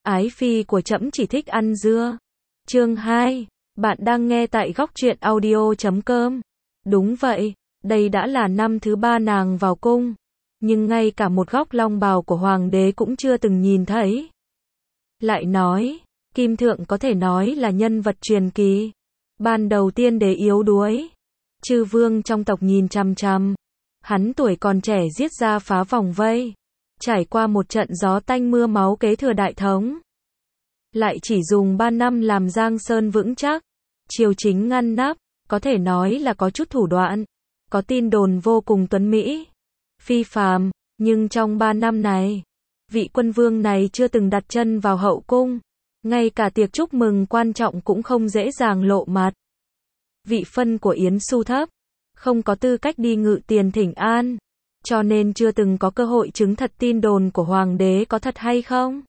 Ái phi của trẫm chỉ thích ăn dưa. Chương 2. Bạn đang nghe tại góc truyện audio.com. Đúng vậy, đây đã là năm thứ 3 nàng vào cung, nhưng ngay cả một góc long bào của hoàng đế cũng chưa từng nhìn thấy. Lại nói, Kim Thượng có thể nói là nhân vật truyền kỳ. Ban đầu tiên đế yếu đuối, chư vương trong tộc nhìn chằm chằm. Hắn tuổi còn trẻ giết ra phá vòng vây, trải qua một trận gió tanh mưa máu kế thừa đại thống. Lại chỉ dùng 3 năm làm Giang Sơn vững chắc, triều chính ngăn nắp, có thể nói là có chút thủ đoạn, có tin đồn vô cùng tuấn mỹ, phi phàm, nhưng trong 3 năm này, vị quân vương này chưa từng đặt chân vào hậu cung, ngay cả tiệc chúc mừng quan trọng cũng không dễ dàng lộ mặt. Vị phân của Yến Xu thấp, không có tư cách đi ngự tiền thỉnh an, cho nên chưa từng có cơ hội chứng thật tin đồn của hoàng đế có thật hay không.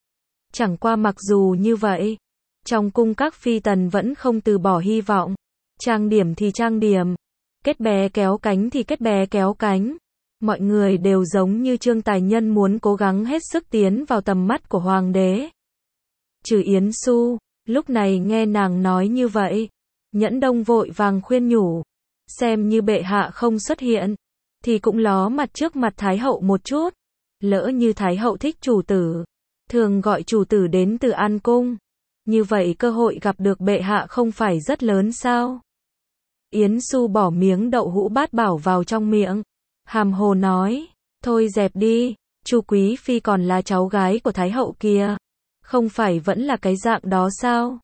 Chẳng qua mặc dù như vậy, trong cung các phi tần vẫn không từ bỏ hy vọng, trang điểm thì trang điểm, kết bè kéo cánh thì kết bè kéo cánh. Mọi người đều giống như Trương Tài Nhân muốn cố gắng hết sức tiến vào tầm mắt của hoàng đế. Trừ Yến Xu, lúc này nghe nàng nói như vậy, Nhẫn Đông vội vàng khuyên nhủ, xem như bệ hạ không xuất hiện, thì cũng ló mặt trước mặt Thái hậu một chút. Lỡ như Thái hậu thích chủ tử, thường gọi chủ tử đến từ An Cung, như vậy cơ hội gặp được bệ hạ không phải rất lớn sao? Yến Xu bỏ miếng đậu hũ bát bảo vào trong miệng, hàm hồ nói, thôi dẹp đi, Chu Quý Phi còn là cháu gái của Thái hậu kia, không phải vẫn là cái dạng đó sao?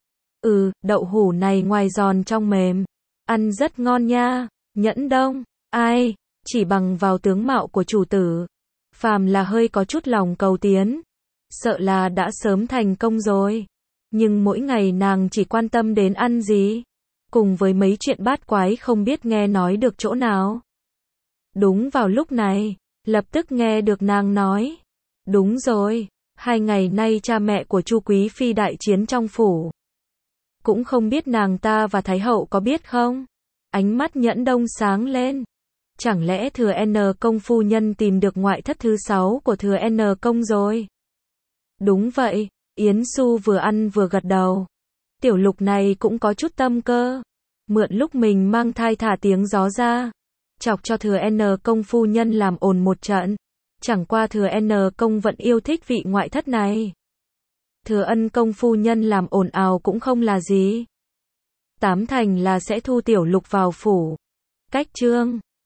Đậu hũ này ngoài giòn trong mềm, ăn rất ngon nha. Nhẫn Đông, ai, chỉ bằng vào tướng mạo của chủ tử, phàm là hơi có chút lòng cầu tiến, sợ là đã sớm thành công rồi. Nhưng mỗi ngày nàng chỉ quan tâm đến ăn gì, cùng với mấy chuyện bát quái không biết nghe nói được chỗ nào. Đúng vào lúc này, lập tức nghe được nàng nói, đúng rồi, 2 ngày nay cha mẹ của Chu Quý Phi đại chiến trong phủ. Cũng không biết nàng ta và Thái hậu có biết không? Ánh mắt Nhẫn Đông sáng lên. Chẳng lẽ thừa N công phu nhân tìm được ngoại thất thứ 6 của thừa N công rồi? Đúng vậy, Yến Xu vừa ăn vừa gật đầu. Tiểu Lục này cũng có chút tâm cơ, mượn lúc mình mang thai thả tiếng gió ra, chọc cho thừa N công phu nhân làm ồn một trận. Chẳng qua thừa N công vẫn yêu thích vị ngoại thất này. Thừa Ân công phu nhân làm ồn ào cũng không là gì, 8 thành là sẽ thu Tiểu Lục vào phủ. Cách chương